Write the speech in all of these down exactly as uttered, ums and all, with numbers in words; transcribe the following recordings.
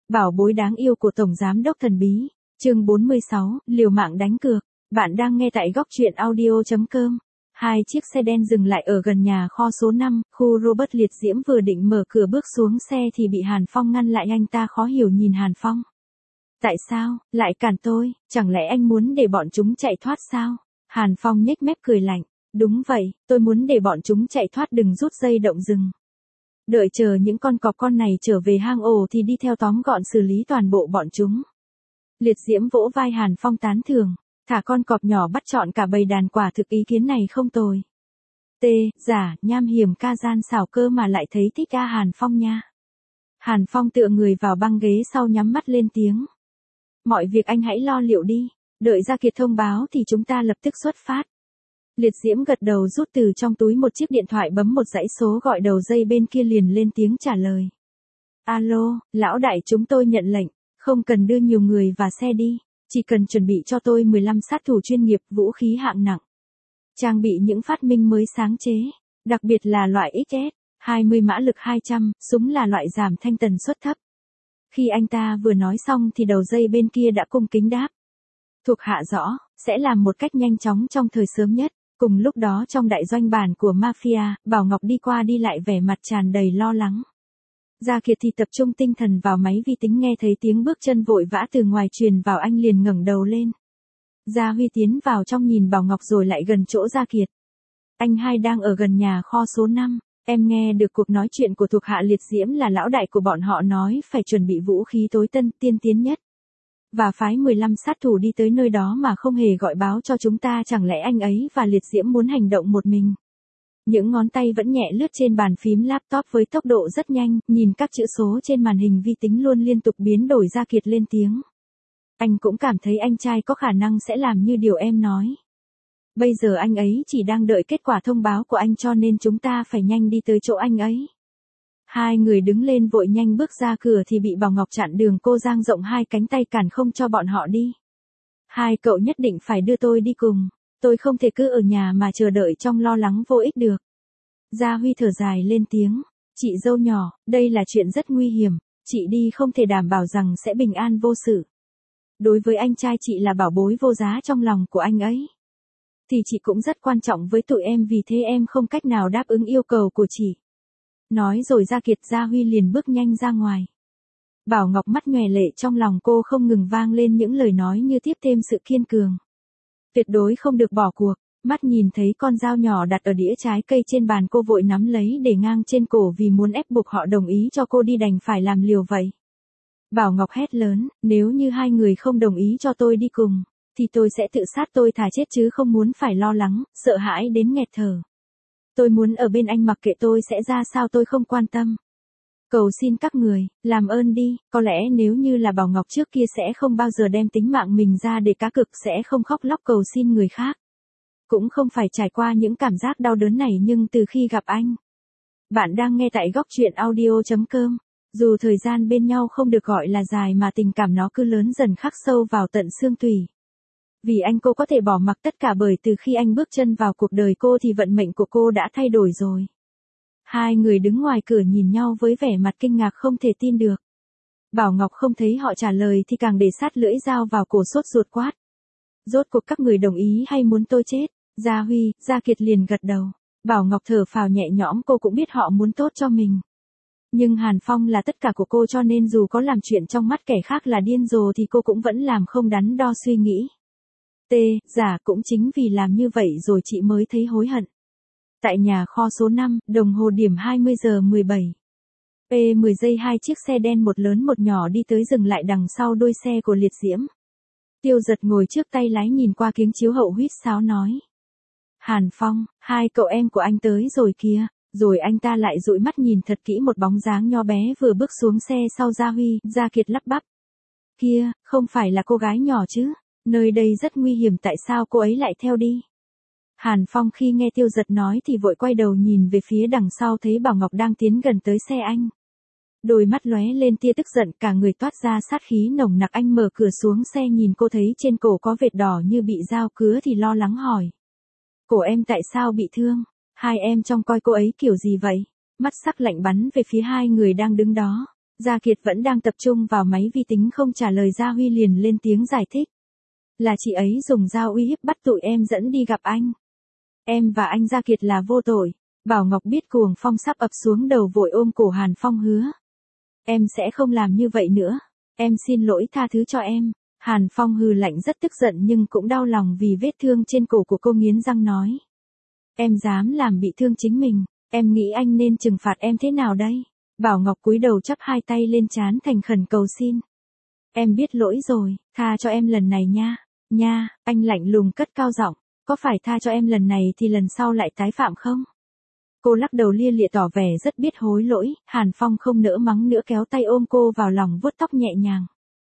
Bảo bối đáng yêu của Tổng Giám đốc thần bí. Chương bốn mươi sáu, liều mạng đánh cược. Bạn đang nghe tại góc truyện audio chấm com. Hai chiếc xe đen dừng lại ở gần nhà kho số năm, khu Robert Liệt Diễm vừa định mở cửa bước xuống xe thì bị Hàn Phong ngăn lại. Anh ta khó hiểu nhìn Hàn Phong. Tại sao, lại cản tôi, chẳng lẽ anh muốn để bọn chúng chạy thoát sao? Hàn Phong nhếch mép cười lạnh. Đúng vậy, tôi muốn để bọn chúng chạy thoát, đừng rút dây động rừng. Đợi chờ những con cọp con này trở về hang ổ thì đi theo tóm gọn xử lý toàn bộ bọn chúng. Liệt Diễm vỗ vai Hàn Phong tán thưởng. Thả con cọp nhỏ bắt trọn cả bầy đàn, quả thực ý kiến này không tồi. T, giả, nham hiểm ca gian xảo cơ mà lại thấy thích a Hàn Phong nha. Hàn Phong tựa người vào băng ghế sau nhắm mắt lên tiếng. Mọi việc anh hãy lo liệu đi, đợi Gia Kiệt thông báo thì chúng ta lập tức xuất phát. Liệt Diễm gật đầu, rút từ trong túi một chiếc điện thoại, bấm một dãy số gọi đầu dây bên kia liền lên tiếng trả lời. Alo, lão đại, chúng tôi nhận lệnh, không cần đưa nhiều người và xe đi, chỉ cần chuẩn bị cho tôi mười lăm sát thủ chuyên nghiệp, vũ khí hạng nặng. Trang bị những phát minh mới sáng chế, đặc biệt là loại ích ét, hai mươi mã lực hai trăm, súng là loại giảm thanh tần suất thấp. Khi anh ta vừa nói xong thì đầu dây bên kia đã cung kính đáp. Thuộc hạ rõ, sẽ làm một cách nhanh chóng trong thời sớm nhất. Cùng lúc đó trong đại doanh bản của mafia, Bảo Ngọc đi qua đi lại vẻ mặt tràn đầy lo lắng. Gia Kiệt thì tập trung tinh thần vào máy vi tính, nghe thấy tiếng bước chân vội vã từ ngoài truyền vào, anh liền ngẩng đầu lên. Gia Huy tiến vào trong nhìn Bảo Ngọc rồi lại gần chỗ Gia Kiệt. Anh hai đang ở gần nhà kho số năm, em nghe được cuộc nói chuyện của thuộc hạ Liệt Diễm, là lão đại của bọn họ nói phải chuẩn bị vũ khí tối tân tiên tiến nhất. Và phái mười lăm sát thủ đi tới nơi đó mà không hề gọi báo cho chúng ta, chẳng lẽ anh ấy và Liệt Diễm muốn hành động một mình? Những ngón tay vẫn nhẹ lướt trên bàn phím laptop với tốc độ rất nhanh, nhìn các chữ số trên màn hình vi tính luôn liên tục biến đổi. Gia Kiệt lên tiếng. Anh cũng cảm thấy anh trai có khả năng sẽ làm như điều em nói. Bây giờ anh ấy chỉ đang đợi kết quả thông báo của anh, cho nên chúng ta phải nhanh đi tới chỗ anh ấy. Hai người đứng lên vội nhanh bước ra cửa thì bị Bảo Ngọc chặn đường, cô dang rộng hai cánh tay cản không cho bọn họ đi. Hai cậu nhất định phải đưa tôi đi cùng, tôi không thể cứ ở nhà mà chờ đợi trong lo lắng vô ích được. Gia Huy thở dài lên tiếng, chị dâu nhỏ, đây là chuyện rất nguy hiểm, chị đi không thể đảm bảo rằng sẽ bình an vô sự. Đối với anh trai chị là bảo bối vô giá trong lòng của anh ấy. Thì chị cũng rất quan trọng với tụi em, vì thế em không cách nào đáp ứng yêu cầu của chị. Nói rồi Gia Kiệt Gia Huy liền bước nhanh ra ngoài. Bảo Ngọc mắt nhòe lệ, trong lòng cô không ngừng vang lên những lời nói như tiếp thêm sự kiên cường. Tuyệt đối không được bỏ cuộc. Mắt nhìn thấy con dao nhỏ đặt ở đĩa trái cây trên bàn, cô vội nắm lấy để ngang trên cổ, vì muốn ép buộc họ đồng ý cho cô đi, đành phải làm liều vậy. Bảo Ngọc hét lớn, nếu như hai người không đồng ý cho tôi đi cùng, thì tôi sẽ tự sát, tôi thà chết chứ không muốn phải lo lắng, sợ hãi đến nghẹt thở. Tôi muốn ở bên anh, mặc kệ tôi sẽ ra sao tôi không quan tâm. Cầu xin các người, làm ơn đi, có lẽ nếu như là Bảo Ngọc trước kia sẽ không bao giờ đem tính mạng mình ra để cá cược, sẽ không khóc lóc cầu xin người khác. Cũng không phải trải qua những cảm giác đau đớn này, nhưng từ khi gặp anh. Bạn đang nghe tại góc truyện audio chấm com. Dù thời gian bên nhau không được gọi là dài mà tình cảm nó cứ lớn dần, khắc sâu vào tận xương tủy. Vì anh cô có thể bỏ mặc tất cả, bởi từ khi anh bước chân vào cuộc đời cô thì vận mệnh của cô đã thay đổi rồi. Hai người đứng ngoài cửa nhìn nhau với vẻ mặt kinh ngạc không thể tin được. Bảo Ngọc không thấy họ trả lời thì càng để sát lưỡi dao vào cổ, sốt ruột quát. Rốt cuộc các người đồng ý hay muốn tôi chết? Gia Huy, Gia Kiệt liền gật đầu. Bảo Ngọc thở phào nhẹ nhõm, cô cũng biết họ muốn tốt cho mình. Nhưng Hàn Phong là tất cả của cô, cho nên dù có làm chuyện trong mắt kẻ khác là điên rồ thì cô cũng vẫn làm không đắn đo suy nghĩ. T, giả, cũng chính vì làm như vậy rồi chị mới thấy hối hận. Tại nhà kho số năm, đồng hồ điểm hai mươi giờ mười bảy. P mười giây, hai chiếc xe đen, một lớn một nhỏ, đi tới dừng lại đằng sau đuôi xe của Liệt Diễm. Tiêu Giật ngồi trước tay lái nhìn qua kính chiếu hậu huýt sáo nói. Hàn Phong, hai cậu em của anh tới rồi kìa. Rồi anh ta lại dụi mắt nhìn thật kỹ một bóng dáng nho bé vừa bước xuống xe sau Gia Huy. Gia Kiệt lắp bắp. Kia, không phải là cô gái nhỏ chứ? Nơi đây rất nguy hiểm, tại sao cô ấy lại theo đi? Hàn Phong khi nghe Tiêu Giật nói thì vội quay đầu nhìn về phía đằng sau, thấy Bảo Ngọc đang tiến gần tới xe anh. Đôi mắt lóe lên tia tức giận, cả người toát ra sát khí nồng nặc. Anh mở cửa xuống xe, nhìn cô thấy trên cổ có vệt đỏ như bị dao cứa thì lo lắng hỏi. Cổ em tại sao bị thương? Hai em trông coi cô ấy kiểu gì vậy? Mắt sắc lạnh bắn về phía hai người đang đứng đó. Gia Kiệt vẫn đang tập trung vào máy vi tính không trả lời, Gia Huy liền lên tiếng giải thích. Là chị ấy dùng dao uy hiếp bắt tụi em dẫn đi gặp anh. Em và anh Gia Kiệt là vô tội. Bảo Ngọc biết cuồng phong sắp ập xuống đầu vội ôm cổ Hàn Phong hứa. Em sẽ không làm như vậy nữa. Em xin lỗi, tha thứ cho em. Hàn Phong hừ lạnh rất tức giận nhưng cũng đau lòng vì vết thương trên cổ của cô, nghiến răng nói. Em dám làm bị thương chính mình, em nghĩ anh nên trừng phạt em thế nào đây? Bảo Ngọc cúi đầu chắp hai tay lên trán thành khẩn cầu xin. Em biết lỗi rồi, tha cho em lần này nha. Nha, anh lạnh lùng cất cao giọng, có phải tha cho em lần này thì lần sau lại tái phạm không? Cô lắc đầu lia lịa tỏ vẻ rất biết hối lỗi, Hàn Phong không nỡ mắng nữa, kéo tay ôm cô vào lòng vuốt tóc nhẹ nhàng.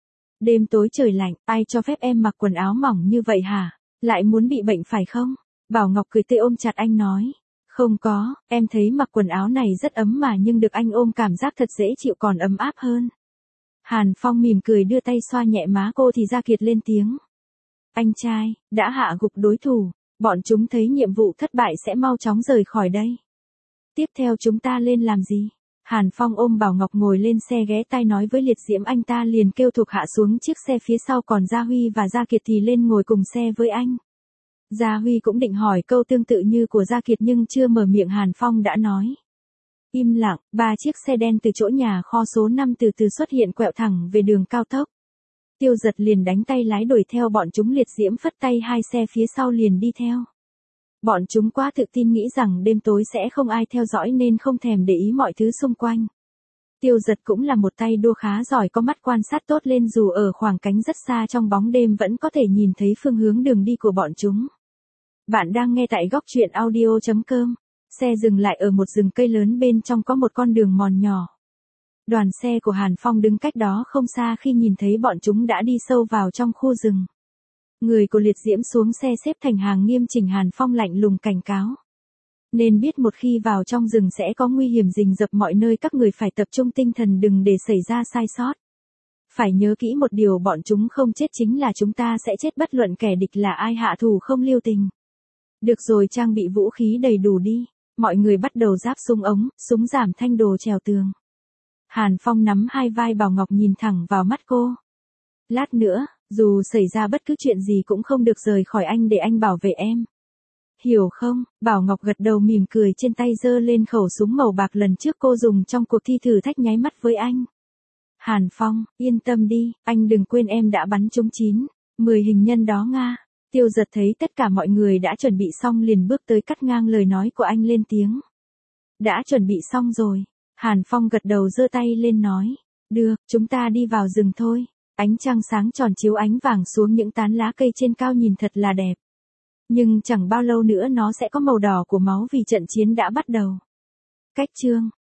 Đêm tối trời lạnh, ai cho phép em mặc quần áo mỏng như vậy hả? Lại muốn bị bệnh phải không? Bảo Ngọc cười tươi ôm chặt anh nói. Không có, em thấy mặc quần áo này rất ấm mà, nhưng được anh ôm cảm giác thật dễ chịu, còn ấm áp hơn. Hàn Phong mỉm cười đưa tay xoa nhẹ má cô thì Gia Kiệt lên tiếng. Anh trai, đã hạ gục đối thủ, bọn chúng thấy nhiệm vụ thất bại sẽ mau chóng rời khỏi đây. Tiếp theo chúng ta lên làm gì? Hàn Phong ôm Bảo Ngọc ngồi lên xe ghé tai nói với Liệt Diễm, anh ta liền kêu thuộc hạ xuống chiếc xe phía sau, còn Gia Huy và Gia Kiệt thì lên ngồi cùng xe với anh. Gia Huy cũng định hỏi câu tương tự như của Gia Kiệt nhưng chưa mở miệng Hàn Phong đã nói. Im lặng, ba chiếc xe đen từ chỗ nhà kho số năm từ từ xuất hiện, quẹo thẳng về đường cao tốc. Tiêu Giật liền đánh tay lái đuổi theo bọn chúng, Liệt Diễm phất tay, hai xe phía sau liền đi theo. Bọn chúng quá tự tin, nghĩ rằng đêm tối sẽ không ai theo dõi nên không thèm để ý mọi thứ xung quanh. Tiêu Giật cũng là một tay đua khá giỏi, có mắt quan sát tốt lên, dù ở khoảng cách rất xa trong bóng đêm vẫn có thể nhìn thấy phương hướng đường đi của bọn chúng. Bạn đang nghe tại góc truyện audio chấm com. Xe dừng lại ở một rừng cây lớn, bên trong có một con đường mòn nhỏ. Đoàn xe của Hàn Phong đứng cách đó không xa khi nhìn thấy bọn chúng đã đi sâu vào trong khu rừng. Người của Liệt Diễm xuống xe xếp thành hàng nghiêm chỉnh, Hàn Phong lạnh lùng cảnh cáo. Nên biết một khi vào trong rừng sẽ có nguy hiểm rình rập mọi nơi, các người phải tập trung tinh thần đừng để xảy ra sai sót. Phải nhớ kỹ một điều, bọn chúng không chết chính là chúng ta sẽ chết, bất luận kẻ địch là ai, hạ thủ không lưu tình. Được rồi, trang bị vũ khí đầy đủ đi. Mọi người bắt đầu ráp súng ống, súng giảm thanh, đồ trèo tường. Hàn Phong nắm hai vai Bảo Ngọc nhìn thẳng vào mắt cô. Lát nữa, dù xảy ra bất cứ chuyện gì cũng không được rời khỏi anh để anh bảo vệ em. Hiểu không? Bảo Ngọc gật đầu mỉm cười, trên tay giơ lên khẩu súng màu bạc lần trước cô dùng trong cuộc thi thử thách, nháy mắt với anh. Hàn Phong, yên tâm đi, anh đừng quên em đã bắn trúng chín, mười hình nhân đó Nga. Tiêu Giật thấy tất cả mọi người đã chuẩn bị xong liền bước tới cắt ngang lời nói của anh, lên tiếng. Đã chuẩn bị xong rồi. Hàn Phong gật đầu giơ tay lên nói. Được, chúng ta đi vào rừng thôi. Ánh trăng sáng tròn chiếu ánh vàng xuống những tán lá cây trên cao, nhìn thật là đẹp. Nhưng chẳng bao lâu nữa nó sẽ có màu đỏ của máu vì trận chiến đã bắt đầu. Cách chương